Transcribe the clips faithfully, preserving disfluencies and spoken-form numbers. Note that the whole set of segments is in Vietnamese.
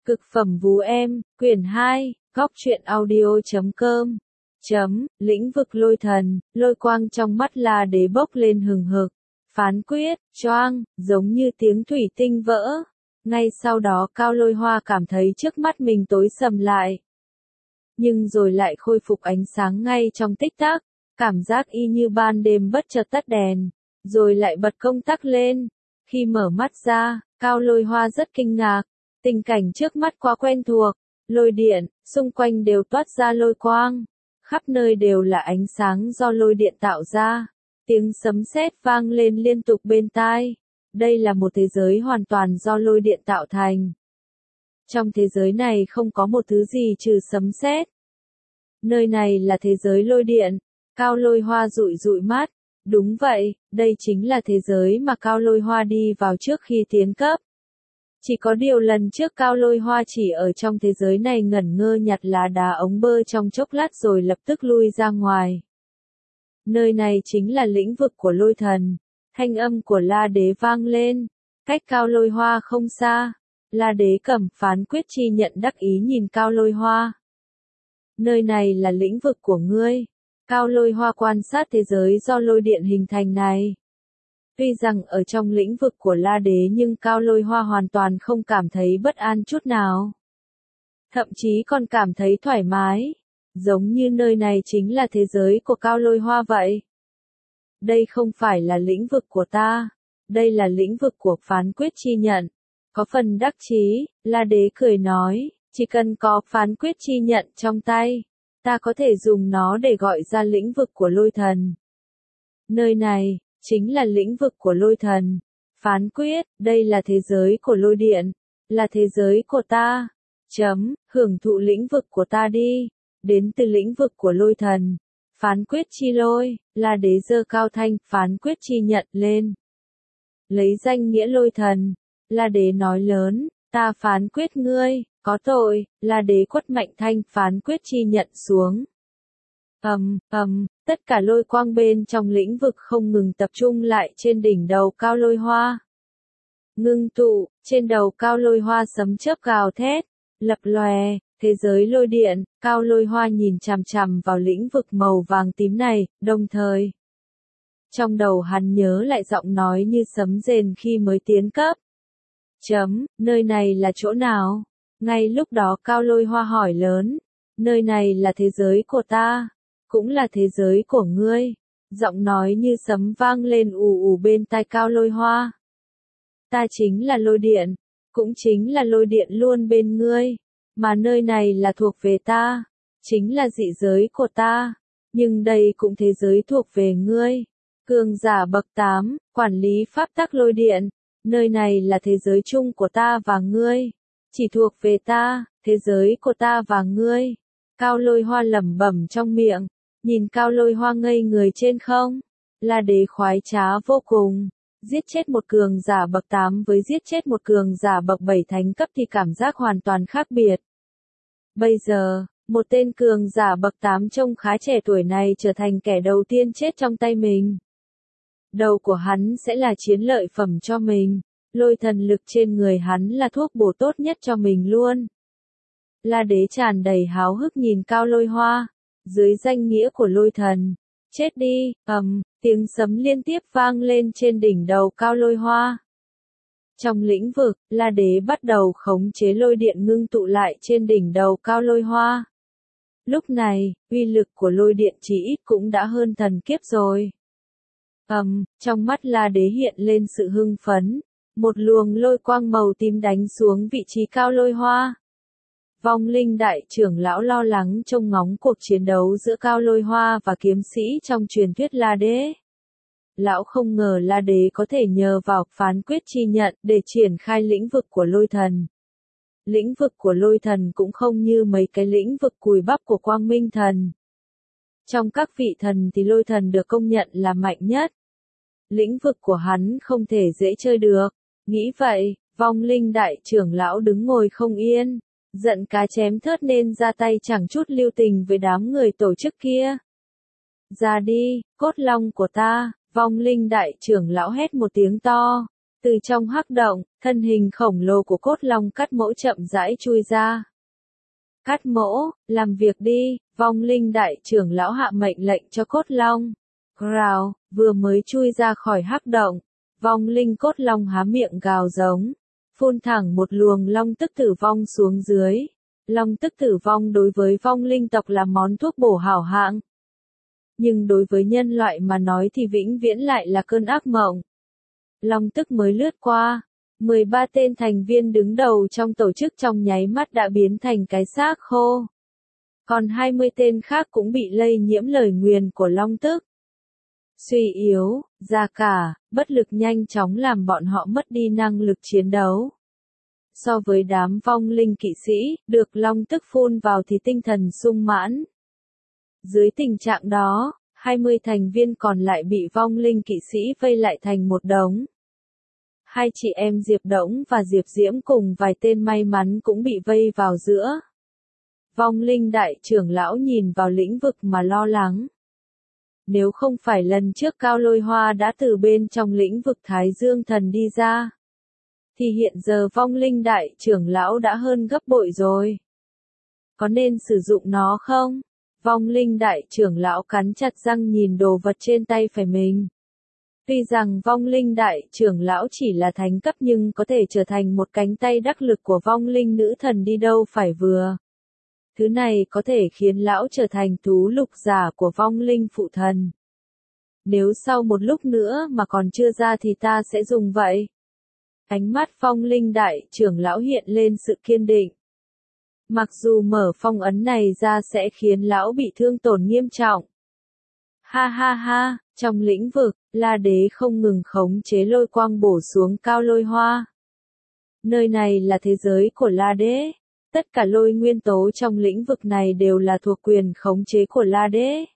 Cực phẩm vú em, quyển hai, góc truyện audio chấm com. Chấm, lĩnh vực lôi thần, lôi quang trong mắt La Đế bốc lên hừng hực. Phán quyết, choang, giống như tiếng thủy tinh vỡ. Ngay sau đó Cao Lôi Hoa cảm thấy trước mắt mình tối sầm lại. Nhưng rồi lại khôi phục ánh sáng ngay trong tích tắc. Cảm giác y như ban đêm bất chợt tắt đèn, rồi lại bật công tắc lên. Khi mở mắt ra, Cao Lôi Hoa rất kinh ngạc. Tình cảnh trước mắt quá quen thuộc, lôi điện, xung quanh đều toát ra lôi quang, khắp nơi đều là ánh sáng do lôi điện tạo ra, tiếng sấm sét vang lên liên tục bên tai. Đây là một thế giới hoàn toàn do lôi điện tạo thành. Trong thế giới này không có một thứ gì trừ sấm sét. Nơi này là thế giới lôi điện. Cao Lôi Hoa dụi dụi mắt. Đúng vậy, đây chính là thế giới mà Cao Lôi Hoa đi vào trước khi tiến cấp. Chỉ có điều lần trước Cao Lôi Hoa chỉ ở trong thế giới này ngẩn ngơ nhặt lá đá ống bơ trong chốc lát rồi lập tức lui ra ngoài. Nơi này chính là lĩnh vực của lôi thần. Thanh âm của La Đế vang lên. Cách Cao Lôi Hoa không xa. La Đế cầm phán quyết chi nhận đắc ý nhìn Cao Lôi Hoa. Nơi này là lĩnh vực của ngươi. Cao Lôi Hoa quan sát thế giới do lôi điện hình thành này. Tuy rằng ở trong lĩnh vực của La Đế nhưng Cao Lôi Hoa hoàn toàn không cảm thấy bất an chút nào. Thậm chí còn cảm thấy thoải mái. Giống như nơi này chính là thế giới của Cao Lôi Hoa vậy. Đây không phải là lĩnh vực của ta. Đây là lĩnh vực của phán quyết chi nhận. Có phần đắc chí, La Đế cười nói, chỉ cần có phán quyết chi nhận trong tay, ta có thể dùng nó để gọi ra lĩnh vực của lôi thần. Nơi này chính là lĩnh vực của lôi thần. Phán quyết, đây là thế giới của lôi điện, là thế giới của ta. Chấm, hưởng thụ lĩnh vực của ta đi. Đến từ lĩnh vực của lôi thần. Phán quyết chi lôi, La Đế giơ cao thanh phán quyết chi nhận lên. Lấy danh nghĩa lôi thần, La Đế nói lớn, ta phán quyết ngươi, có tội. La Đế quất mạnh thanh phán quyết chi nhận xuống. Ầm, ầm, tất cả lôi quang bên trong lĩnh vực không ngừng tập trung lại trên đỉnh đầu Cao Lôi Hoa. Ngưng tụ, trên đầu Cao Lôi Hoa sấm chớp gào thét, lập lòe, thế giới lôi điện. Cao Lôi Hoa nhìn chằm chằm vào lĩnh vực màu vàng tím này, đồng thời trong đầu hắn nhớ lại giọng nói như sấm rền khi mới tiến cấp. Chấm, nơi này là chỗ nào? Ngay lúc đó Cao Lôi Hoa hỏi lớn, nơi này là thế giới của ta, cũng là thế giới của ngươi. Giọng nói như sấm vang lên ù ù bên tai Cao Lôi Hoa. Ta chính là lôi điện, cũng chính là lôi điện luôn bên ngươi, mà nơi này là thuộc về ta, chính là dị giới của ta, nhưng đây cũng thế giới thuộc về ngươi. Cường giả bậc tám, quản lý pháp tắc lôi điện, nơi này là thế giới chung của ta và ngươi, chỉ thuộc về ta, thế giới của ta và ngươi. Cao Lôi Hoa lẩm bẩm trong miệng, nhìn Cao Lôi Hoa ngây người trên không. La Đế khoái trá vô cùng, giết chết một cường giả bậc tám với giết chết một cường giả bậc bảy thánh cấp thì cảm giác hoàn toàn khác biệt. Bây giờ, một tên cường giả bậc tám trông khá trẻ tuổi này trở thành kẻ đầu tiên chết trong tay mình. Đầu của hắn sẽ là chiến lợi phẩm cho mình, lôi thần lực trên người hắn là thuốc bổ tốt nhất cho mình luôn. La Đế tràn đầy háo hức nhìn Cao Lôi Hoa, dưới danh nghĩa của lôi thần. Chết đi, ầm, tiếng sấm liên tiếp vang lên trên đỉnh đầu Cao Lôi Hoa. Trong lĩnh vực, La Đế bắt đầu khống chế lôi điện ngưng tụ lại trên đỉnh đầu Cao Lôi Hoa. Lúc này, uy lực của lôi điện chỉ ít cũng đã hơn thần kiếp rồi. Ầm, trong mắt La Đế hiện lên sự hưng phấn, một luồng lôi quang màu tím đánh xuống vị trí Cao Lôi Hoa. Vong linh đại trưởng lão lo lắng trông ngóng cuộc chiến đấu giữa Cao Lôi Hoa và kiếm sĩ trong truyền thuyết La Đế. Lão không ngờ La Đế có thể nhờ vào phán quyết chi nhận để triển khai lĩnh vực của lôi thần. Lĩnh vực của lôi thần cũng không như mấy cái lĩnh vực cùi bắp của Quang Minh thần. Trong các vị thần thì lôi thần được công nhận là mạnh nhất. Lĩnh vực của hắn không thể dễ chơi được. Nghĩ vậy, vong linh đại trưởng lão đứng ngồi không yên. Giận cá chém thớt nên ra tay chẳng chút lưu tình với đám người tổ chức kia. Ra đi, cốt long của ta, vong linh đại trưởng lão hét một tiếng to. Từ trong hắc động, thân hình khổng lồ của cốt long cắt mỗ chậm rãi chui ra. Cắt mỗ, làm việc đi, vong linh đại trưởng lão hạ mệnh lệnh cho cốt long. Gào, vừa mới chui ra khỏi hắc động, vong linh cốt long há miệng gào giống, phun thẳng một luồng long tức tử vong xuống dưới. Long tức tử vong đối với vong linh tộc là món thuốc bổ hảo hạng. Nhưng đối với nhân loại mà nói thì vĩnh viễn lại là cơn ác mộng. Long tức mới lướt qua, mười ba tên thành viên đứng đầu trong tổ chức trong nháy mắt đã biến thành cái xác khô. Còn hai mươi tên khác cũng bị lây nhiễm lời nguyền của long tức. Suy yếu, già cả, bất lực nhanh chóng làm bọn họ mất đi năng lực chiến đấu. So với đám vong linh kỵ sĩ, được long tức phun vào thì tinh thần sung mãn. Dưới tình trạng đó, hai mươi thành viên còn lại bị vong linh kỵ sĩ vây lại thành một đống. Hai chị em Diệp Đỗng và Diệp Diễm cùng vài tên may mắn cũng bị vây vào giữa. Vong linh đại trưởng lão nhìn vào lĩnh vực mà lo lắng. Nếu không phải lần trước Cao Lôi Hoa đã từ bên trong lĩnh vực Thái Dương Thần đi ra, thì hiện giờ vong linh đại trưởng lão đã hơn gấp bội rồi. Có nên sử dụng nó không? Vong linh đại trưởng lão cắn chặt răng nhìn đồ vật trên tay phải mình. Tuy rằng vong linh đại trưởng lão chỉ là thánh cấp nhưng có thể trở thành một cánh tay đắc lực của vong linh nữ thần đi đâu phải vừa. Thứ này có thể khiến lão trở thành thú lục giả của vong linh phụ thần. Nếu sau một lúc nữa mà còn chưa ra thì ta sẽ dùng vậy. Ánh mắt vong linh đại trưởng lão hiện lên sự kiên định. Mặc dù mở phong ấn này ra sẽ khiến lão bị thương tổn nghiêm trọng. Ha ha ha, trong lĩnh vực, La Đế không ngừng khống chế lôi quang bổ xuống Cao Lôi Hoa. Nơi này là thế giới của La Đế. Tất cả lôi nguyên tố trong lĩnh vực này đều là thuộc quyền khống chế của La Đế.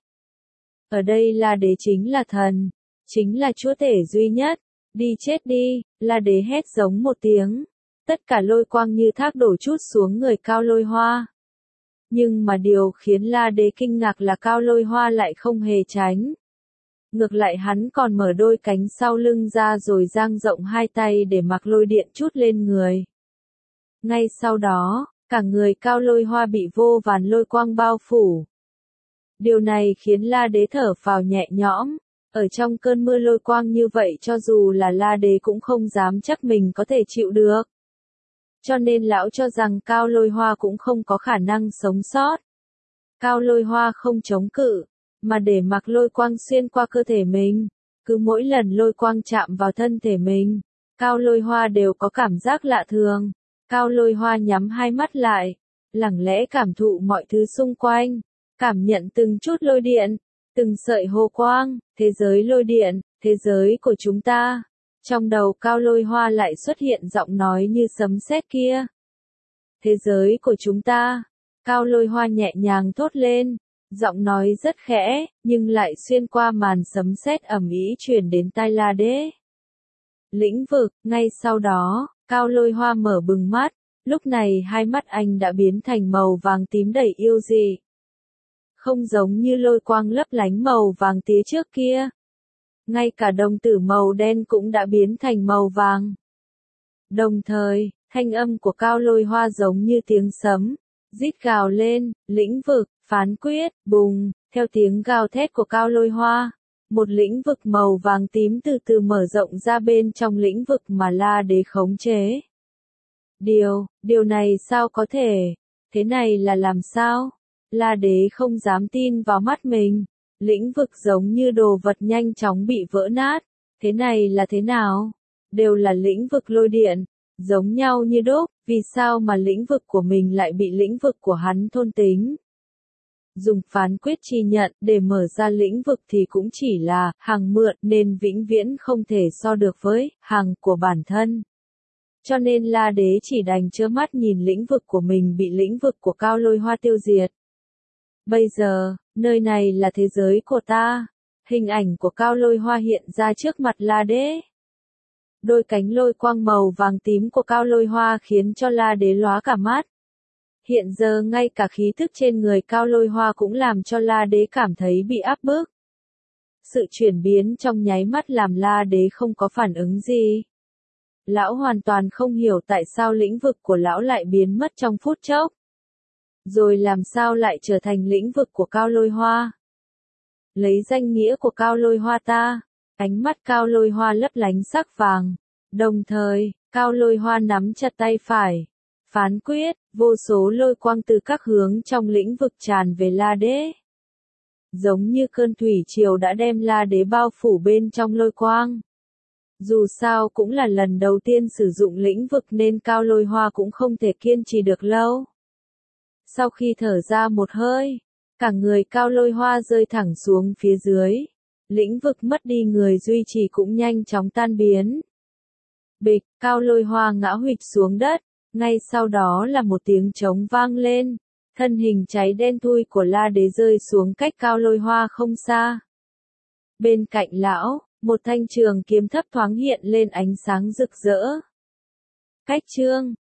Ở đây La Đế chính là thần, chính là chúa tể duy nhất. Đi chết đi, La Đế hét giống một tiếng. Tất cả lôi quang như thác đổ trút xuống người Cao Lôi Hoa. Nhưng mà điều khiến La Đế kinh ngạc là Cao Lôi Hoa lại không hề tránh. Ngược lại hắn còn mở đôi cánh sau lưng ra rồi dang rộng hai tay để mặc lôi điện trút lên người. Ngay sau đó, cả người Cao Lôi Hoa bị vô vàn lôi quang bao phủ. Điều này khiến La Đế thở phào nhẹ nhõm. Ở trong cơn mưa lôi quang như vậy cho dù là La Đế cũng không dám chắc mình có thể chịu được. Cho nên lão cho rằng Cao Lôi Hoa cũng không có khả năng sống sót. Cao Lôi Hoa không chống cự, mà để mặc lôi quang xuyên qua cơ thể mình. Cứ mỗi lần lôi quang chạm vào thân thể mình, Cao Lôi Hoa đều có cảm giác lạ thường. Cao Lôi Hoa nhắm hai mắt lại, lặng lẽ cảm thụ mọi thứ xung quanh, cảm nhận từng chút lôi điện, từng sợi hồ quang, thế giới lôi điện, thế giới của chúng ta. Trong đầu Cao Lôi Hoa lại xuất hiện giọng nói như sấm sét kia. Thế giới của chúng ta. Cao Lôi Hoa nhẹ nhàng thốt lên, giọng nói rất khẽ, nhưng lại xuyên qua màn sấm sét ầm ĩ truyền đến tai La Đế. Lĩnh vực, ngay sau đó, Cao Lôi Hoa mở bừng mắt, lúc này hai mắt anh đã biến thành màu vàng tím đầy yêu dị. Không giống như lôi quang lấp lánh màu vàng tía trước kia. Ngay cả đồng tử màu đen cũng đã biến thành màu vàng. Đồng thời, thanh âm của Cao Lôi Hoa giống như tiếng sấm, rít gào lên, lĩnh vực, phán quyết, bùng, theo tiếng gào thét của Cao Lôi Hoa. Một lĩnh vực màu vàng tím từ từ mở rộng ra bên trong lĩnh vực mà La Đế khống chế. Điều, điều này sao có thể? Thế này là làm sao? La Đế không dám tin vào mắt mình. Lĩnh vực giống như đồ vật nhanh chóng bị vỡ nát. Thế này là thế nào? Đều là lĩnh vực lôi điện, giống nhau như đúc, vì sao mà lĩnh vực của mình lại bị lĩnh vực của hắn thôn tính? Dùng phán quyết chi nhận để mở ra lĩnh vực thì cũng chỉ là hàng mượn nên vĩnh viễn không thể so được với hàng của bản thân. Cho nên La Đế chỉ đành trơ mắt nhìn lĩnh vực của mình bị lĩnh vực của Cao Lôi Hoa tiêu diệt. Bây giờ, nơi này là thế giới của ta. Hình ảnh của Cao Lôi Hoa hiện ra trước mặt La Đế. Đôi cánh lôi quang màu vàng tím của Cao Lôi Hoa khiến cho La Đế lóa cả mắt. Hiện giờ ngay cả khí thức trên người Cao Lôi Hoa cũng làm cho La Đế cảm thấy bị áp bức. Sự chuyển biến trong nháy mắt làm La Đế không có phản ứng gì. Lão hoàn toàn không hiểu tại sao lĩnh vực của lão lại biến mất trong phút chốc. Rồi làm sao lại trở thành lĩnh vực của Cao Lôi Hoa. Lấy danh nghĩa của Cao Lôi Hoa ta, ánh mắt Cao Lôi Hoa lấp lánh sắc vàng. Đồng thời, Cao Lôi Hoa nắm chặt tay phải. Phán quyết, vô số lôi quang từ các hướng trong lĩnh vực tràn về La Đế. Giống như cơn thủy triều đã đem La Đế bao phủ bên trong lôi quang. Dù sao cũng là lần đầu tiên sử dụng lĩnh vực nên Cao Lôi Hoa cũng không thể kiên trì được lâu. Sau khi thở ra một hơi, cả người Cao Lôi Hoa rơi thẳng xuống phía dưới. Lĩnh vực mất đi người duy trì cũng nhanh chóng tan biến. Bịch, Cao Lôi Hoa ngã huỵch xuống đất, ngay sau đó là một tiếng trống vang lên. Thân hình cháy đen thui của La Đế rơi xuống cách Cao Lôi Hoa không xa. Bên cạnh lão, một thanh trường kiếm thấp thoáng hiện lên ánh sáng rực rỡ. Cách chương